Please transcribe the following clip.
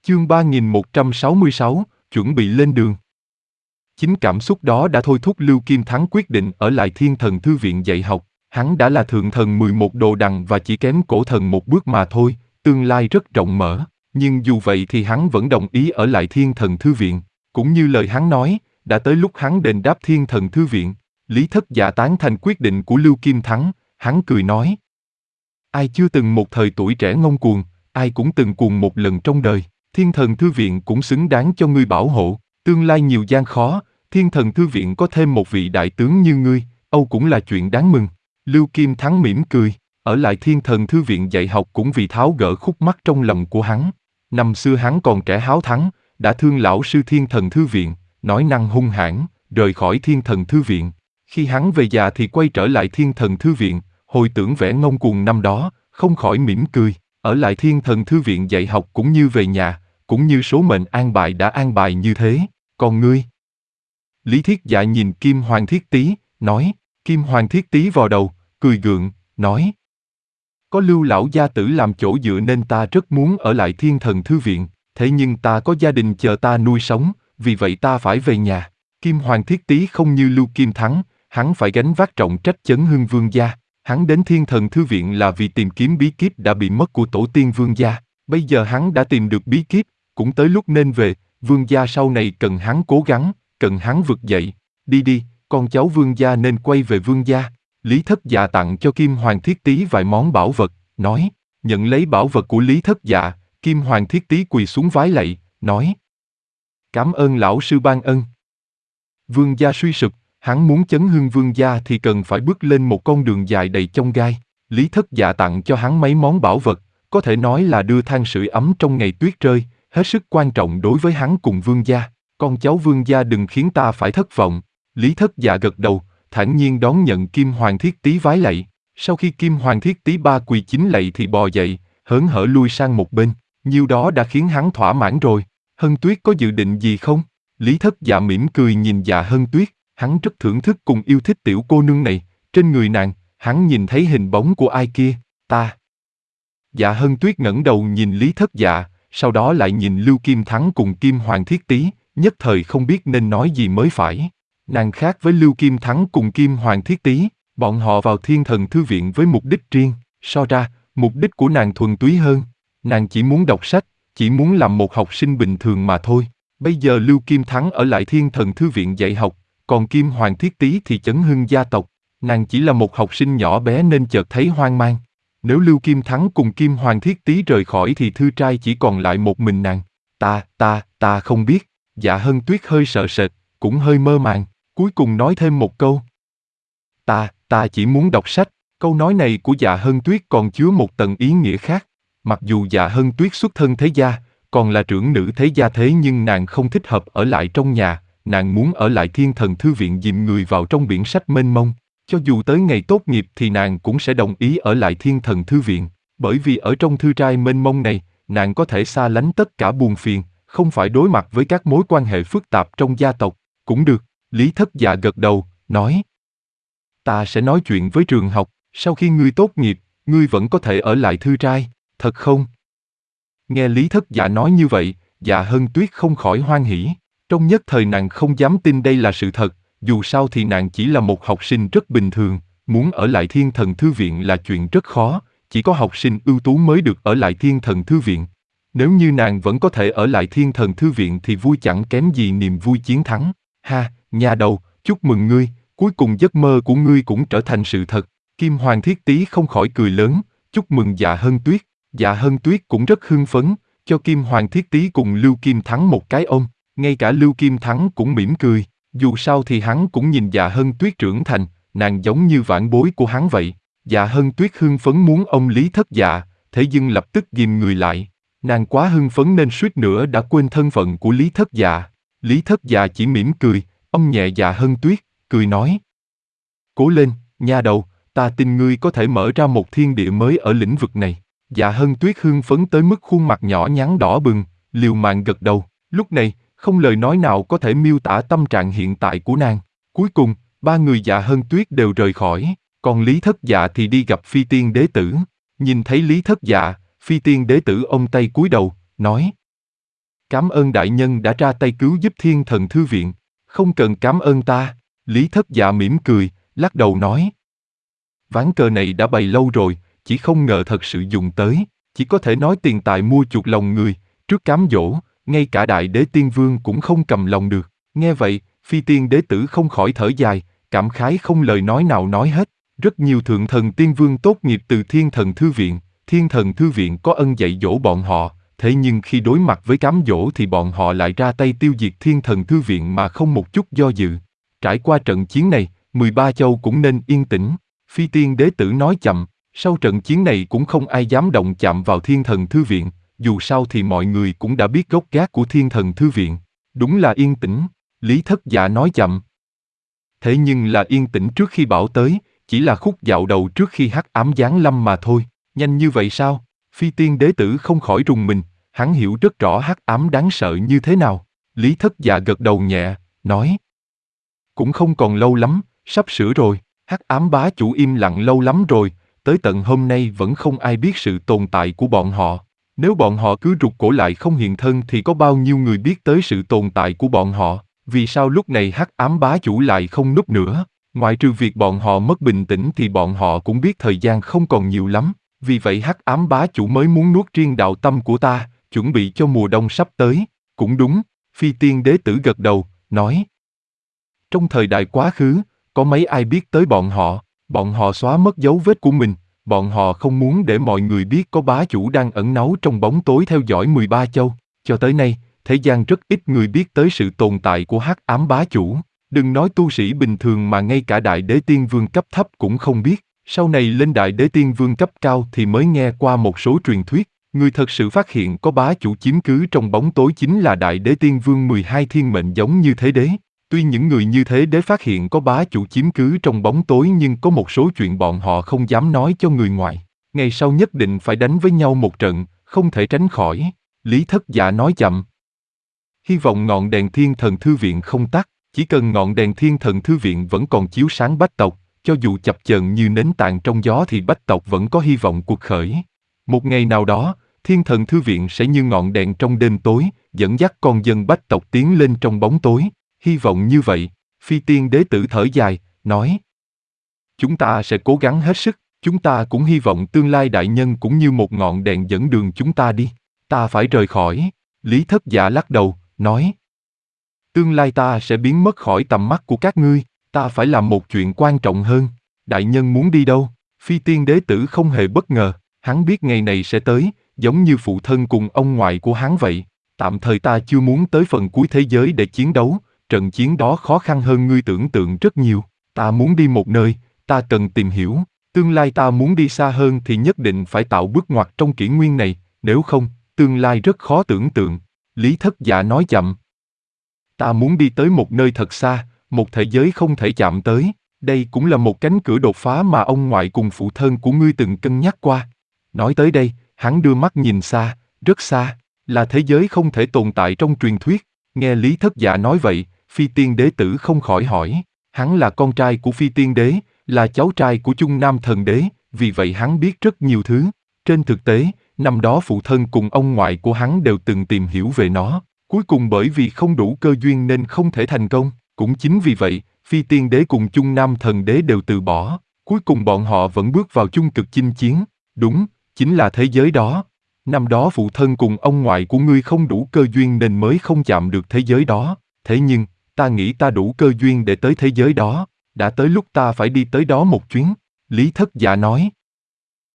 Chương 3166, chuẩn bị lên đường. Chính cảm xúc đó đã thôi thúc Lưu Kim Thắng quyết định ở lại Thiên Thần Thư viện dạy học. Hắn đã là thượng thần 11 đồ đằng và chỉ kém cổ thần một bước mà thôi, tương lai rất rộng mở. Nhưng dù vậy thì hắn vẫn đồng ý ở lại Thiên Thần Thư viện. Cũng như lời hắn nói, đã tới lúc hắn đền đáp Thiên Thần Thư viện. Lý Thất Dạ tán thành quyết định của Lưu Kim Thắng, hắn cười nói. Ai chưa từng một thời tuổi trẻ ngông cuồng, ai cũng từng cuồng một lần trong đời. Thiên Thần Thư viện cũng xứng đáng cho ngươi bảo hộ. Tương lai nhiều gian khó, Thiên Thần Thư viện có thêm một vị đại tướng như ngươi, âu cũng là chuyện đáng mừng. Lưu Kim Thắng mỉm cười, ở lại Thiên Thần Thư viện dạy học cũng vì tháo gỡ khúc mắc trong lòng của hắn. Năm xưa hắn còn trẻ háo thắng, đã thương lão sư Thiên Thần Thư viện, nói năng hung hãn, rời khỏi Thiên Thần Thư viện. Khi hắn về già thì quay trở lại Thiên Thần Thư viện, hồi tưởng vẻ ngông cuồng năm đó, không khỏi mỉm cười. Ở lại Thiên Thần Thư viện dạy học cũng như về nhà, cũng như số mệnh an bài đã an bài như thế. Còn ngươi? Lý Thiết Dạ nhìn Kim Hoàng Thiết Tý, nói. Kim Hoàng Thiết Tý vò đầu, cười gượng, nói. Có Lưu lão gia tử làm chỗ dựa nên ta rất muốn ở lại Thiên Thần Thư viện, thế nhưng ta có gia đình chờ ta nuôi sống, vì vậy ta phải về nhà. Kim Hoàng Thiết Tý không như Lưu Kim Thắng, hắn phải gánh vác trọng trách chấn hưng vương gia. Hắn đến Thiên Thần Thư viện là vì tìm kiếm bí kíp đã bị mất của tổ tiên vương gia. Bây giờ hắn đã tìm được bí kíp, cũng tới lúc nên về. Vương gia sau này cần hắn cố gắng, cần hắn vực dậy. Đi đi, con cháu vương gia nên quay về vương gia. Lý Thất Dạ tặng cho Kim Hoàng Thiết Tý vài món bảo vật, nói. Nhận lấy bảo vật của Lý Thất Dạ, Kim Hoàng Thiết Tý quỳ xuống vái lạy, nói. Cảm ơn lão sư ban ân. Vương gia suy sụp, hắn muốn chấn hưng vương gia thì cần phải bước lên một con đường dài đầy chông gai. Lý Thất Dạ tặng cho hắn mấy món bảo vật, có thể nói là đưa than sưởi ấm trong ngày tuyết rơi, hết sức quan trọng đối với hắn cùng vương gia. Con cháu vương gia đừng khiến ta phải thất vọng. Lý Thất Dạ gật đầu, thản nhiên đón nhận Kim Hoàng Thiết Tý vái lạy. Sau khi Kim Hoàng Thiết Tý ba quỳ chín lạy thì bò dậy, hớn hở lui sang một bên. Nhiêu đó đã khiến hắn thỏa mãn rồi. Hân Tuyết có dự định gì không? Lý Thất Dạ mỉm cười nhìn Dạ Hân Tuyết. Hắn rất thưởng thức cùng yêu thích tiểu cô nương này. Trên người nàng, hắn nhìn thấy hình bóng của ai kia. Ta. Dạ Hân Tuyết ngẩng đầu nhìn Lý Thất Dạ, sau đó lại nhìn Lưu Kim Thắng cùng Kim Hoàng Thiết Tý, nhất thời không biết nên nói gì mới phải. Nàng khác với Lưu Kim Thắng cùng Kim Hoàng Thiết Tý, bọn họ vào Thiên Thần Thư viện với mục đích riêng, so ra, mục đích của nàng thuần túy hơn. Nàng chỉ muốn đọc sách, chỉ muốn làm một học sinh bình thường mà thôi. Bây giờ Lưu Kim Thắng ở lại Thiên Thần Thư viện dạy học, còn Kim Hoàng Thiết Tý thì chấn hưng gia tộc. Nàng chỉ là một học sinh nhỏ bé nên chợt thấy hoang mang. Nếu Lưu Kim Thắng cùng Kim Hoàng Thiết Tý rời khỏi thì thư trai chỉ còn lại một mình nàng. Ta không biết. Dạ Hân Tuyết hơi sợ sệt, cũng hơi mơ màng, cuối cùng nói thêm một câu. Ta chỉ muốn đọc sách. Câu nói này của Dạ Hân Tuyết còn chứa một tầng ý nghĩa khác. Mặc dù Dạ Hân Tuyết xuất thân thế gia, còn là trưởng nữ thế gia thế nhưng nàng không thích hợp ở lại trong nhà, nàng muốn ở lại Thiên Thần Thư viện dìm người vào trong biển sách mênh mông. Cho dù tới ngày tốt nghiệp thì nàng cũng sẽ đồng ý ở lại Thiên Thần Thư viện, bởi vì ở trong thư trai mênh mông này, nàng có thể xa lánh tất cả buồn phiền, không phải đối mặt với các mối quan hệ phức tạp trong gia tộc. Cũng được, Lý Thất Dạ gật đầu, nói. Ta sẽ nói chuyện với trường học, sau khi ngươi tốt nghiệp, ngươi vẫn có thể ở lại thư trai, thật không? Nghe Lý Thất Dạ nói như vậy, Dạ Hân Tuyết không khỏi hoan hỉ. Trong nhất thời nàng không dám tin đây là sự thật, dù sao thì nàng chỉ là một học sinh rất bình thường, muốn ở lại Thiên Thần Thư viện là chuyện rất khó, chỉ có học sinh ưu tú mới được ở lại Thiên Thần Thư viện. Nếu như nàng vẫn có thể ở lại Thiên Thần Thư viện thì vui chẳng kém gì niềm vui chiến thắng. Ha, nhà đầu, chúc mừng ngươi, cuối cùng giấc mơ của ngươi cũng trở thành sự thật. Kim Hoàng Thiết Tý không khỏi cười lớn, chúc mừng Dạ Hân Tuyết. Dạ Hân Tuyết cũng rất hưng phấn, cho Kim Hoàng Thiết Tý cùng Lưu Kim Thắng một cái ôm, ngay cả Lưu Kim Thắng cũng mỉm cười, dù sao thì hắn cũng nhìn Dạ Hân Tuyết trưởng thành, nàng giống như vãn bối của hắn vậy. Dạ Hân Tuyết hưng phấn muốn ôm Lý Thất Dạ, thế nhưng lập tức ghìm người lại, nàng quá hưng phấn nên suýt nữa đã quên thân phận của Lý Thất Dạ. Lý Thất Dạ chỉ mỉm cười, ôm nhẹ Dạ Hân Tuyết, cười nói. Cố lên, nha đầu, ta tin ngươi có thể mở ra một thiên địa mới ở lĩnh vực này. Dạ Hân Tuyết hưng phấn tới mức khuôn mặt nhỏ nhắn đỏ bừng, liều mạng gật đầu. Lúc này, không lời nói nào có thể miêu tả tâm trạng hiện tại của nàng. Cuối cùng, ba người Dạ Hân Tuyết đều rời khỏi, còn Lý Thất Dạ thì đi gặp Phi Tiên Đế Tử. Nhìn thấy Lý Thất Dạ, Phi Tiên Đế Tử ôm tay cúi đầu, nói. Cảm ơn đại nhân đã ra tay cứu giúp Thiên Thần Thư Viện. Không cần cảm ơn ta. Lý Thất Dạ mỉm cười, lắc đầu nói. Ván cờ này đã bày lâu rồi, chỉ không ngờ thật sự dùng tới. Chỉ có thể nói tiền tài mua chuộc lòng người, trước cám dỗ, ngay cả Đại Đế Tiên Vương cũng không cầm lòng được. Nghe vậy, Phi Tiên Đế Tử không khỏi thở dài, cảm khái không lời nói nào nói hết. Rất nhiều thượng thần tiên vương tốt nghiệp từ Thiên Thần Thư Viện, Thiên Thần Thư Viện có ân dạy dỗ bọn họ, thế nhưng khi đối mặt với cám dỗ thì bọn họ lại ra tay tiêu diệt Thiên Thần Thư Viện mà không một chút do dự. Trải qua trận chiến này, 13 châu cũng nên yên tĩnh. Phi Tiên Đế Tử nói chậm, sau trận chiến này cũng không ai dám động chạm vào Thiên Thần Thư Viện, dù sao thì mọi người cũng đã biết gốc gác của Thiên Thần Thư Viện. Đúng là yên tĩnh, Lý Thất Dạ nói chậm. Thế nhưng là yên tĩnh trước khi bão tới, chỉ là khúc dạo đầu trước khi hắc ám giáng lâm mà thôi. Nhanh như vậy sao? Phi Tiên Đế Tử không khỏi rùng mình, hắn hiểu rất rõ hắc ám đáng sợ như thế nào. Lý Thất Dạ gật đầu nhẹ, nói. Cũng không còn lâu lắm, sắp sửa rồi. Hắc ám bá chủ im lặng lâu lắm rồi, tới tận hôm nay vẫn không ai biết sự tồn tại của bọn họ. Nếu bọn họ cứ rụt cổ lại không hiện thân thì có bao nhiêu người biết tới sự tồn tại của bọn họ? Vì sao lúc này hắc ám bá chủ lại không núp nữa? Ngoại trừ việc bọn họ mất bình tĩnh thì bọn họ cũng biết thời gian không còn nhiều lắm. Vì vậy hắc ám bá chủ mới muốn nuốt riêng đạo tâm của ta, chuẩn bị cho mùa đông sắp tới. Cũng đúng, Phi Tiên Đế Tử gật đầu, nói. Trong thời đại quá khứ, có mấy ai biết tới bọn họ xóa mất dấu vết của mình, bọn họ không muốn để mọi người biết có bá chủ đang ẩn náu trong bóng tối theo dõi 13 châu. Cho tới nay, thế gian rất ít người biết tới sự tồn tại của hắc ám bá chủ. Đừng nói tu sĩ bình thường mà ngay cả Đại Đế Tiên Vương cấp thấp cũng không biết. Sau này lên Đại Đế Tiên Vương cấp cao thì mới nghe qua một số truyền thuyết. Người thật sự phát hiện có bá chủ chiếm cứ trong bóng tối chính là Đại Đế Tiên Vương 12 thiên mệnh giống như thế đế. Tuy những người như thế đế phát hiện có bá chủ chiếm cứ trong bóng tối nhưng có một số chuyện bọn họ không dám nói cho người ngoài. Ngày sau nhất định phải đánh với nhau một trận, không thể tránh khỏi. Lý Thất Dạ nói chậm. Hy vọng ngọn đèn Thiên Thần Thư Viện không tắt, chỉ cần ngọn đèn Thiên Thần Thư Viện vẫn còn chiếu sáng bách tộc, cho dù chập chờn như nến tàn trong gió thì bách tộc vẫn có hy vọng cuộc khởi. Một ngày nào đó, Thiên Thần Thư Viện sẽ như ngọn đèn trong đêm tối, dẫn dắt con dân bách tộc tiến lên trong bóng tối. Hy vọng như vậy, Phi Tiên Đế Tử thở dài, nói. Chúng ta sẽ cố gắng hết sức, chúng ta cũng hy vọng tương lai đại nhân cũng như một ngọn đèn dẫn đường chúng ta đi. Ta phải rời khỏi. Lý Thất Dạ lắc đầu, nói. Tương lai ta sẽ biến mất khỏi tầm mắt của các ngươi, ta phải làm một chuyện quan trọng hơn. Đại nhân muốn đi đâu? Phi Tiên Đế Tử không hề bất ngờ, hắn biết ngày này sẽ tới, giống như phụ thân cùng ông ngoại của hắn vậy. Tạm thời ta chưa muốn tới phần cuối thế giới để chiến đấu, trận chiến đó khó khăn hơn ngươi tưởng tượng rất nhiều. Ta muốn đi một nơi, ta cần tìm hiểu. Tương lai ta muốn đi xa hơn thì nhất định phải tạo bước ngoặt trong kỷ nguyên này, nếu không, tương lai rất khó tưởng tượng. Lý Thất Dạ nói chậm. Ta muốn đi tới một nơi thật xa, một thế giới không thể chạm tới. Đây cũng là một cánh cửa đột phá mà ông ngoại cùng phụ thân của ngươi từng cân nhắc qua. Nói tới đây, hắn đưa mắt nhìn xa, rất xa, là thế giới không thể tồn tại trong truyền thuyết. Nghe Lý Thất Dạ nói vậy, Phi Tiên Đế Tử không khỏi hỏi. Hắn là con trai của Phi Tiên Đế, là cháu trai của Chung Nam Thần Đế, vì vậy hắn biết rất nhiều thứ. Trên thực tế, năm đó phụ thân cùng ông ngoại của hắn đều từng tìm hiểu về nó. Cuối cùng bởi vì không đủ cơ duyên nên không thể thành công. Cũng chính vì vậy, Phi Tiên Đế cùng Chung Nam Thần Đế đều từ bỏ. Cuối cùng bọn họ vẫn bước vào chung cực chinh chiến. Đúng, chính là thế giới đó. Năm đó phụ thân cùng ông ngoại của ngươi không đủ cơ duyên nên mới không chạm được thế giới đó. Thế nhưng, ta nghĩ ta đủ cơ duyên để tới thế giới đó. Đã tới lúc ta phải đi tới đó một chuyến. Lý Thất Dạ nói.